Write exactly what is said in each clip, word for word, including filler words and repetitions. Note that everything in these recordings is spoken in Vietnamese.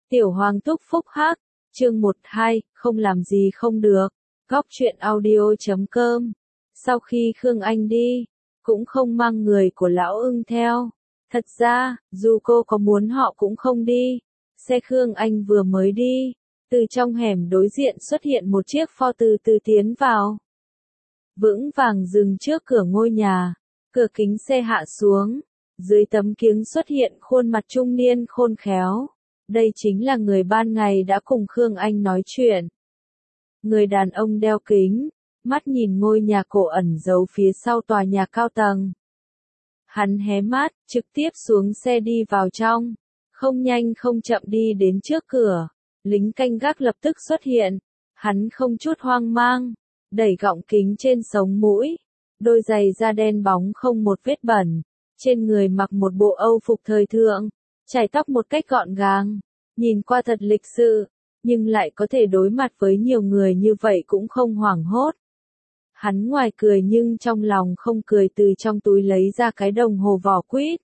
Tiểu Hoàng Túc Phúc Hắc, chương một hai, không làm gì không được, góc truyện audio chấm com. Sau khi Khương Anh đi, cũng không mang người của Lão Ưng theo. Thật ra, dù cô có muốn họ cũng không đi. Xe Khương Anh vừa mới đi, từ trong hẻm đối diện xuất hiện một chiếc Ford từ từ tiến vào. Vững vàng dừng trước cửa ngôi nhà, cửa kính xe hạ xuống, dưới tấm kiếng xuất hiện khuôn mặt trung niên khôn khéo. Đây chính là người ban ngày đã cùng Khương Anh nói chuyện. Người đàn ông đeo kính, mắt nhìn ngôi nhà cổ ẩn giấu phía sau tòa nhà cao tầng. Hắn hé mắt, trực tiếp xuống xe đi vào trong, không nhanh không chậm đi đến trước cửa. Lính canh gác lập tức xuất hiện, hắn không chút hoang mang, đẩy gọng kính trên sống mũi, đôi giày da đen bóng không một vết bẩn, trên người mặc một bộ Âu phục thời thượng, chải tóc một cách gọn gàng, nhìn qua thật lịch sự, nhưng lại có thể đối mặt với nhiều người như vậy cũng không hoảng hốt. Hắn ngoài cười nhưng trong lòng không cười, từ trong túi lấy ra cái đồng hồ vỏ quýt.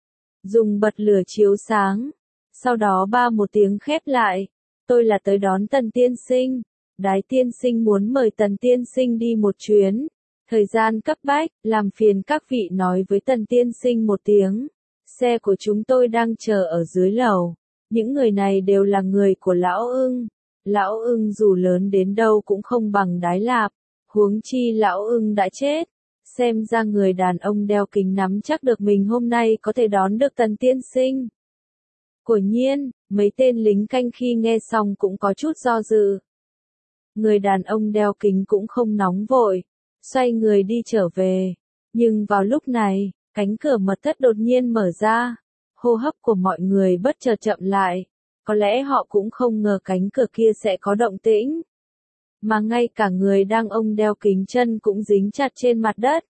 Dùng bật lửa chiếu sáng, sau đó ba một tiếng khép lại. Tôi là tới đón Tần tiên sinh. Đái tiên sinh muốn mời Tần tiên sinh đi một chuyến. Thời gian cấp bách, làm phiền các vị nói với Tần tiên sinh một tiếng. Xe của chúng tôi đang chờ ở dưới lầu. Những người này đều là người của Lão Ưng. Lão Ưng dù lớn đến đâu cũng không bằng Đái Lạp. Huống chi Lão Ưng đã chết. Xem ra người đàn ông đeo kính nắm chắc được mình hôm nay có thể đón được Tần tiên sinh. Quả nhiên, mấy tên lính canh khi nghe xong cũng có chút do dự. Người đàn ông đeo kính cũng không nóng vội, xoay người đi trở về. Nhưng vào lúc này, cánh cửa mật thất đột nhiên mở ra. Hô hấp của mọi người bất chợt chậm lại. Có lẽ họ cũng không ngờ cánh cửa kia sẽ có động tĩnh. Mà ngay cả người đang ông đeo kính chân cũng dính chặt trên mặt đất.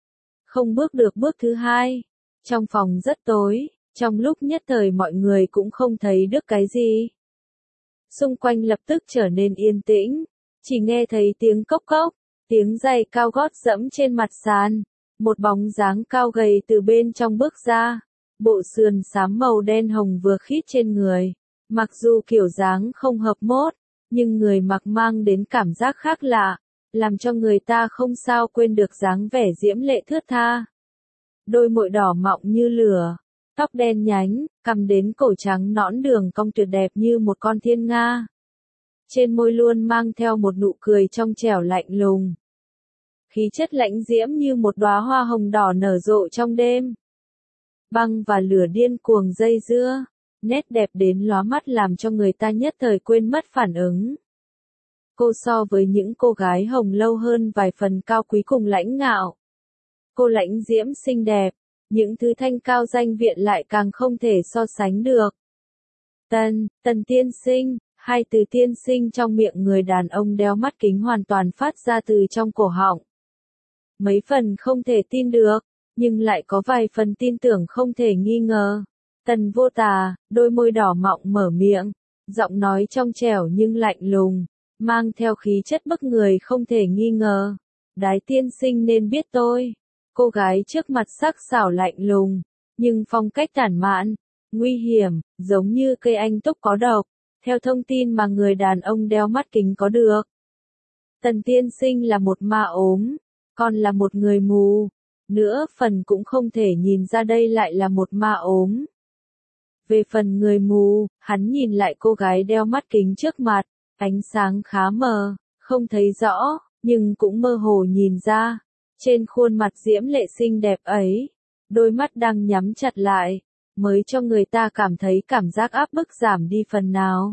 Không bước được bước thứ hai. Trong phòng rất tối. Trong lúc nhất thời mọi người cũng không thấy được cái gì. Xung quanh lập tức trở nên yên tĩnh, chỉ nghe thấy tiếng cốc cốc, tiếng giày cao gót dẫm trên mặt sàn. Một bóng dáng cao gầy từ bên trong bước ra, bộ sườn xám màu đen hồng vừa khít trên người. Mặc dù kiểu dáng không hợp mốt, nhưng người mặc mang đến cảm giác khác lạ, làm cho người ta không sao quên được dáng vẻ diễm lệ thướt tha. Đôi môi đỏ mọng như lửa. Tóc đen nhánh, cằm đến cổ trắng nõn đường cong tuyệt đẹp như một con thiên nga. Trên môi luôn mang theo một nụ cười trong trẻo lạnh lùng. Khí chất lãnh diễm như một đóa hoa hồng đỏ nở rộ trong đêm. Băng và lửa điên cuồng dây dưa, nét đẹp đến lóa mắt làm cho người ta nhất thời quên mất phản ứng. Cô so với những cô gái hồng lâu hơn vài phần cao quý cùng lãnh ngạo. Cô lãnh diễm xinh đẹp. Những thứ thanh cao danh viện lại càng không thể so sánh được. Tần, Tần tiên sinh, hai từ tiên sinh trong miệng người đàn ông đeo mắt kính hoàn toàn phát ra từ trong cổ họng. Mấy phần không thể tin được, nhưng lại có vài phần tin tưởng không thể nghi ngờ. Tần Vô Tà, đôi môi đỏ mọng mở miệng, giọng nói trong trẻo nhưng lạnh lùng, mang theo khí chất bức người không thể nghi ngờ. Đái tiên sinh nên biết tôi. Cô gái trước mặt sắc sảo lạnh lùng, nhưng phong cách tản mạn, nguy hiểm, giống như cây anh túc có độc, theo thông tin mà người đàn ông đeo mắt kính có được. Tần tiên sinh là một ma ốm, còn là một người mù, nữa phần cũng không thể nhìn ra đây lại là một ma ốm. Về phần người mù, hắn nhìn lại cô gái đeo mắt kính trước mặt, ánh sáng khá mờ, không thấy rõ, nhưng cũng mơ hồ nhìn ra. Trên khuôn mặt diễm lệ xinh đẹp ấy, đôi mắt đang nhắm chặt lại, mới cho người ta cảm thấy cảm giác áp bức giảm đi phần nào.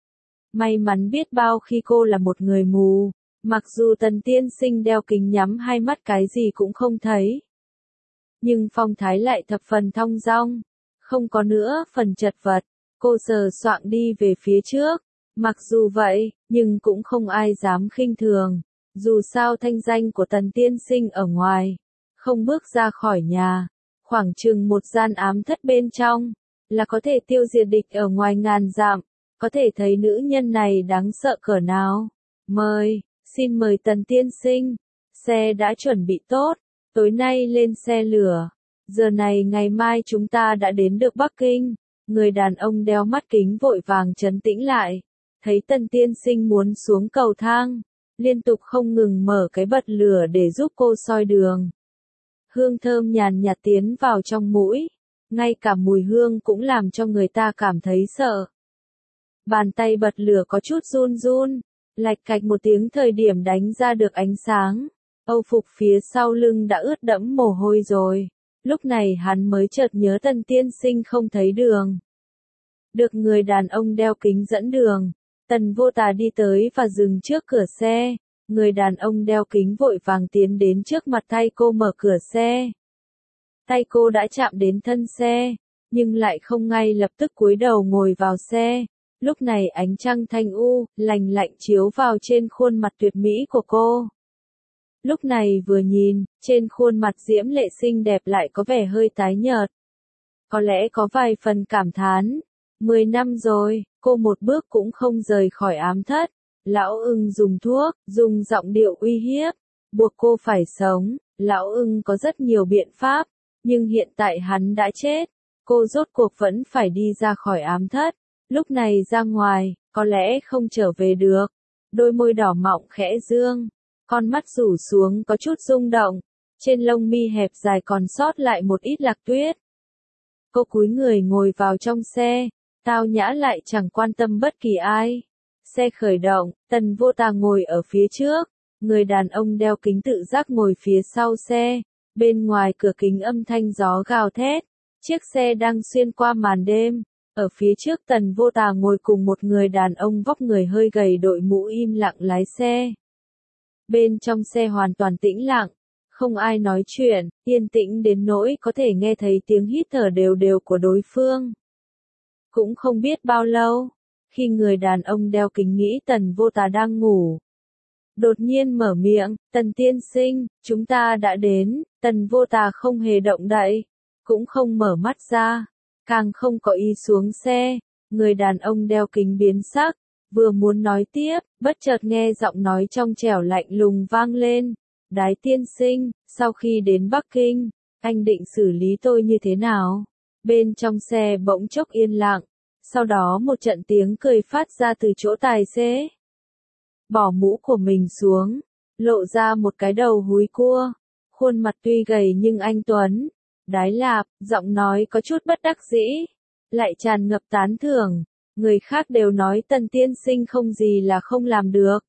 May mắn biết bao khi cô là một người mù, mặc dù Tần tiên sinh đeo kính nhắm hai mắt cái gì cũng không thấy. Nhưng phong thái lại thập phần thong dong, không có nữa phần chật vật, cô sờ soạng đi về phía trước. Mặc dù vậy, nhưng cũng không ai dám khinh thường. Dù sao thanh danh của Tần tiên sinh ở ngoài, không bước ra khỏi nhà, khoảng chừng một gian ám thất bên trong, là có thể tiêu diệt địch ở ngoài ngàn dặm, có thể thấy nữ nhân này đáng sợ cỡ nào. Mời, xin mời Tần tiên sinh, xe đã chuẩn bị tốt, tối nay lên xe lửa, giờ này ngày mai chúng ta đã đến được Bắc Kinh. Người đàn ông đeo mắt kính vội vàng trấn tĩnh lại. Thấy Tần tiên sinh muốn xuống cầu thang. Liên tục không ngừng mở cái bật lửa để giúp cô soi đường. Hương thơm nhàn nhạt tiến vào trong mũi. Ngay cả mùi hương cũng làm cho người ta cảm thấy sợ. Bàn tay bật lửa có chút run run. Lạch cạch một tiếng thời điểm đánh ra được ánh sáng. Âu phục phía sau lưng đã ướt đẫm mồ hôi rồi. Lúc này hắn mới chợt nhớ Tần tiên sinh không thấy đường. Được người đàn ông đeo kính dẫn đường. Tần Vô Tà đi tới và dừng trước cửa xe. Người đàn ông đeo kính vội vàng tiến đến trước mặt tay cô mở cửa xe. Tay cô đã chạm đến thân xe, nhưng lại không ngay lập tức cúi đầu ngồi vào xe. Lúc này ánh trăng thanh u, lành lạnh chiếu vào trên khuôn mặt tuyệt mỹ của cô. Lúc này vừa nhìn, trên khuôn mặt diễm lệ xinh đẹp lại có vẻ hơi tái nhợt. Có lẽ có vài phần cảm thán. Mười năm rồi, cô một bước cũng không rời khỏi ám thất. Lão ưng dùng thuốc, dùng giọng điệu uy hiếp, buộc cô phải sống. Lão ưng có rất nhiều biện pháp, nhưng hiện tại hắn đã chết. Cô rốt cuộc vẫn phải đi ra khỏi ám thất. Lúc này ra ngoài, có lẽ không trở về được. Đôi môi đỏ mọng khẽ dương, con mắt rủ xuống có chút rung động. Trên lông mi hẹp dài còn sót lại một ít lạc tuyết. Cô cúi người ngồi vào trong xe, tao nhã lại chẳng quan tâm bất kỳ ai. Xe khởi động, Tần Vô Tà ngồi ở phía trước, người đàn ông đeo kính tự giác ngồi phía sau xe. Bên ngoài cửa kính âm thanh gió gào thét, chiếc xe đang xuyên qua màn đêm. Ở phía trước Tần Vô Tà ngồi cùng một người đàn ông vóc người hơi gầy đội mũ im lặng lái xe. Bên trong xe hoàn toàn tĩnh lặng, không ai nói chuyện, yên tĩnh đến nỗi có thể nghe thấy tiếng hít thở đều đều của đối phương. Cũng không biết bao lâu, khi người đàn ông đeo kính nghĩ Tần Vô Tà đang ngủ. Đột nhiên mở miệng, Tần tiên sinh, chúng ta đã đến. Tần Vô Tà không hề động đậy, cũng không mở mắt ra, càng không có ý xuống xe. Người đàn ông đeo kính biến sắc, vừa muốn nói tiếp, bất chợt nghe giọng nói trong trẻo lạnh lùng vang lên. Đái tiên sinh, sau khi đến Bắc Kinh, anh định xử lý tôi như thế nào? Bên trong xe bỗng chốc yên lặng, sau đó một trận tiếng cười phát ra từ chỗ tài xế. Bỏ mũ của mình xuống, lộ ra một cái đầu húi cua, khuôn mặt tuy gầy nhưng anh tuấn. Đái Lạp, giọng nói có chút bất đắc dĩ, lại tràn ngập tán thưởng. Người khác đều nói Tần tiên sinh không gì là không làm được.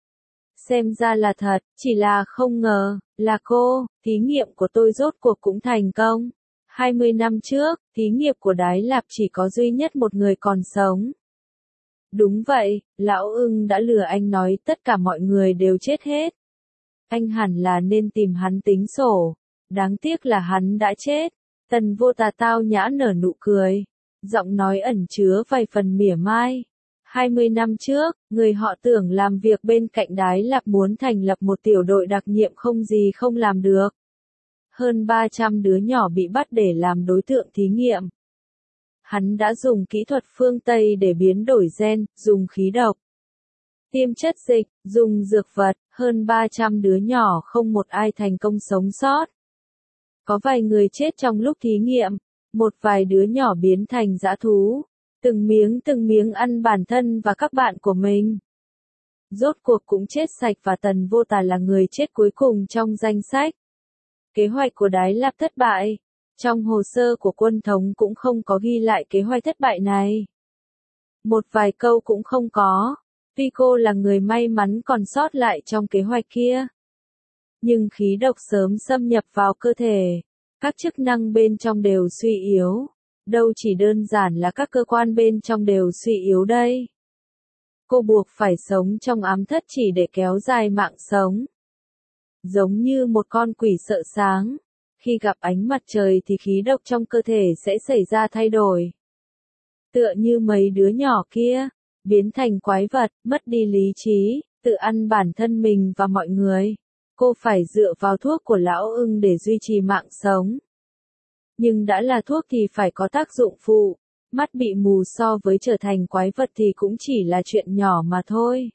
Xem ra là thật, chỉ là không ngờ, là cô, thí nghiệm của tôi rốt cuộc cũng thành công. hai mươi năm trước, thí nghiệm của Đái Lạp chỉ có duy nhất một người còn sống. Đúng vậy, lão ưng đã lừa anh nói tất cả mọi người đều chết hết. Anh hẳn là nên tìm hắn tính sổ. Đáng tiếc là hắn đã chết. Tần Vô Tà tao nhã nở nụ cười. Giọng nói ẩn chứa vài phần mỉa mai. hai mươi năm trước, người họ Tưởng làm việc bên cạnh Đái Lạp muốn thành lập một tiểu đội đặc nhiệm không gì không làm được. Hơn ba trăm đứa nhỏ bị bắt để làm đối tượng thí nghiệm. Hắn đã dùng kỹ thuật phương Tây để biến đổi gen, dùng khí độc, tiêm chất dịch, dùng dược vật, hơn ba trăm đứa nhỏ không một ai thành công sống sót. Có vài người chết trong lúc thí nghiệm, một vài đứa nhỏ biến thành dã thú, từng miếng từng miếng ăn bản thân và các bạn của mình. Rốt cuộc cũng chết sạch và Tần Vô Tà là người chết cuối cùng trong danh sách. Kế hoạch của Đái Lạp thất bại. Trong hồ sơ của quân thống cũng không có ghi lại kế hoạch thất bại này. Một vài câu cũng không có. Tuy cô là người may mắn còn sót lại trong kế hoạch kia. Nhưng khí độc sớm xâm nhập vào cơ thể. Các chức năng bên trong đều suy yếu. Đâu chỉ đơn giản là các cơ quan bên trong đều suy yếu đây. Cô buộc phải sống trong ám thất chỉ để kéo dài mạng sống. Giống như một con quỷ sợ sáng. Khi gặp ánh mặt trời thì khí độc trong cơ thể sẽ xảy ra thay đổi. Tựa như mấy đứa nhỏ kia, biến thành quái vật, mất đi lý trí, tự ăn bản thân mình và mọi người. Cô phải dựa vào thuốc của lão ưng để duy trì mạng sống. Nhưng đã là thuốc thì phải có tác dụng phụ. Mắt bị mù so với trở thành quái vật thì cũng chỉ là chuyện nhỏ mà thôi.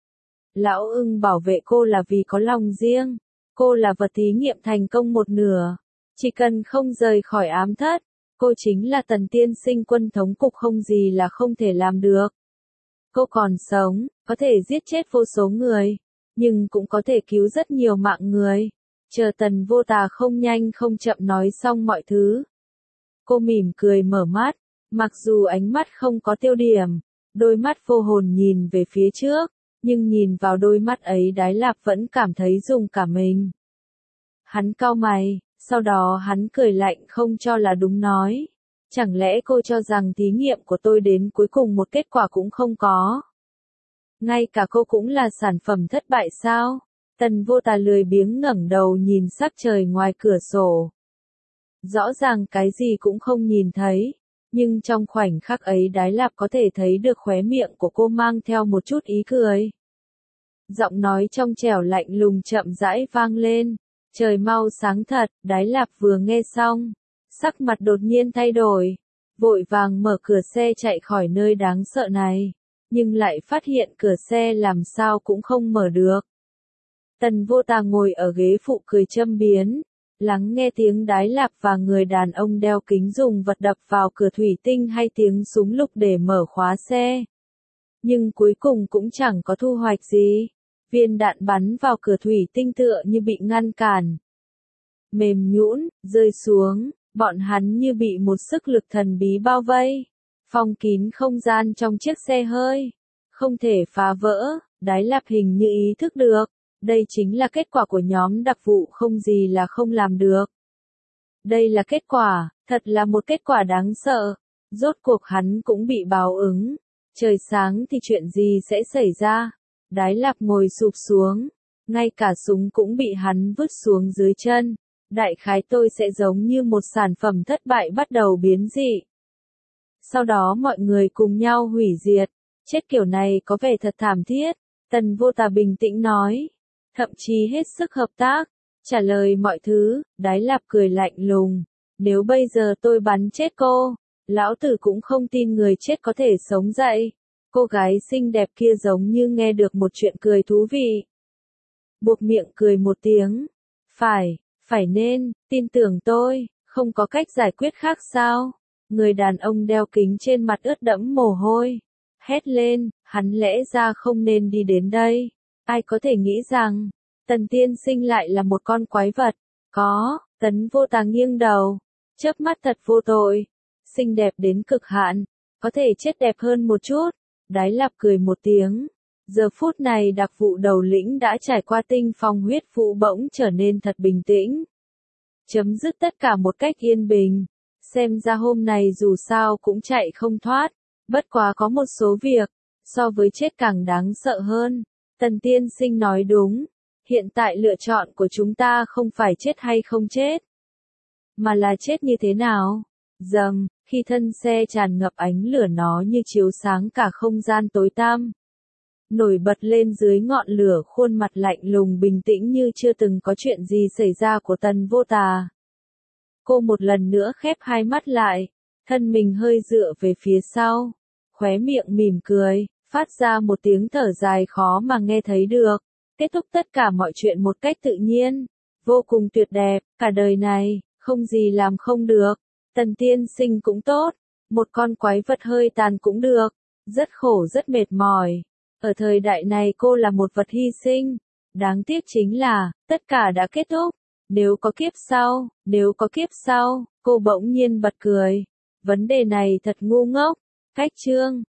Lão ưng bảo vệ cô là vì có lòng riêng. Cô là vật thí nghiệm thành công một nửa. Chỉ cần không rời khỏi ám thất, Cô chính là Tần tiên sinh, quân thống cục không gì là không thể làm được. Cô còn sống, có thể giết chết vô số người, nhưng cũng có thể cứu rất nhiều mạng người. Chờ Tần Vô Tà không nhanh không chậm nói xong mọi thứ. Cô mỉm cười mở mắt, mặc dù ánh mắt không có tiêu điểm, đôi mắt vô hồn nhìn về phía trước, nhưng nhìn vào đôi mắt ấy Đái Lạp vẫn cảm thấy rùng cả mình. Hắn cau mày, sau đó hắn cười lạnh không cho là đúng nói. Chẳng lẽ cô cho rằng thí nghiệm của tôi đến cuối cùng một kết quả cũng không có? Ngay cả cô cũng là sản phẩm thất bại sao? Tần Vô Tà lười biếng ngẩng đầu nhìn sắc trời ngoài cửa sổ. Rõ ràng cái gì cũng không nhìn thấy, nhưng trong khoảnh khắc ấy Đái Lạp có thể thấy được khóe miệng của cô mang theo một chút ý cười. Giọng nói trong trẻo lạnh lùng chậm rãi vang lên, trời mau sáng thật. Đái Lạp vừa nghe xong, sắc mặt đột nhiên thay đổi, vội vàng mở cửa xe chạy khỏi nơi đáng sợ này, nhưng lại phát hiện cửa xe làm sao cũng không mở được. Tần Vô Tà ngồi ở ghế phụ cười châm biếm, lắng nghe tiếng Đái Lạp và người đàn ông đeo kính dùng vật đập vào cửa thủy tinh hay tiếng súng lục để mở khóa xe. Nhưng cuối cùng cũng chẳng có thu hoạch gì, viên đạn bắn vào cửa thủy tinh tựa như bị ngăn cản. Mềm nhũn, rơi xuống, bọn hắn như bị một sức lực thần bí bao vây, phong kín không gian trong chiếc xe hơi, không thể phá vỡ. Đái Lạp hình như ý thức được, đây chính là kết quả của nhóm đặc vụ không gì là không làm được. Đây là kết quả, thật là một kết quả đáng sợ. Rốt cuộc hắn cũng bị báo ứng. Trời sáng thì chuyện gì sẽ xảy ra? Đái Lạp ngồi sụp xuống, ngay cả súng cũng bị hắn vứt xuống dưới chân. Đại khái tôi sẽ giống như một sản phẩm thất bại bắt đầu biến dị. Sau đó mọi người cùng nhau hủy diệt. Chết kiểu này có vẻ thật thảm thiết. Tần Vô Tà bình tĩnh nói. Thậm chí hết sức hợp tác, trả lời mọi thứ. Đái Lạp cười lạnh lùng. Nếu bây giờ tôi bắn chết cô, lão tử cũng không tin người chết có thể sống dậy. Cô gái xinh đẹp kia giống như nghe được một chuyện cười thú vị. Buộc miệng cười một tiếng. Phải, phải nên, tin tưởng tôi, không có cách giải quyết khác sao? Người đàn ông đeo kính trên mặt ướt đẫm mồ hôi. Hét lên, hắn lẽ ra không nên đi đến đây. Ai có thể nghĩ rằng, Tần tiên sinh lại là một con quái vật. Có, Tấn Vô Tà nghiêng đầu, chớp mắt thật vô tội. Xinh đẹp đến cực hạn, có thể chết đẹp hơn một chút. Đái Lạp cười một tiếng. Giờ phút này đặc vụ đầu lĩnh đã trải qua tinh phong huyết vũ bỗng trở nên thật bình tĩnh. Chấm dứt tất cả một cách yên bình. Xem ra hôm này dù sao cũng chạy không thoát. Bất quá có một số việc, so với chết càng đáng sợ hơn. Tần tiên sinh nói đúng. Hiện tại lựa chọn của chúng ta không phải chết hay không chết, mà là chết như thế nào. Dầm, khi thân xe tràn ngập ánh lửa nó như chiếu sáng cả không gian tối tăm. Nổi bật lên dưới ngọn lửa khuôn mặt lạnh lùng bình tĩnh như chưa từng có chuyện gì xảy ra của Tần Vô Tà. Cô một lần nữa khép hai mắt lại, thân mình hơi dựa về phía sau, khóe miệng mỉm cười, phát ra một tiếng thở dài khó mà nghe thấy được. Kết thúc tất cả mọi chuyện một cách tự nhiên, vô cùng tuyệt đẹp, cả đời này, không gì làm không được. Tần tiên sinh cũng tốt, một con quái vật hơi tàn cũng được, rất khổ rất mệt mỏi. Ở thời đại này cô là một vật hy sinh, đáng tiếc chính là, tất cả đã kết thúc. Nếu có kiếp sau, nếu có kiếp sau, cô bỗng nhiên bật cười. Vấn đề này thật ngu ngốc. Cách chương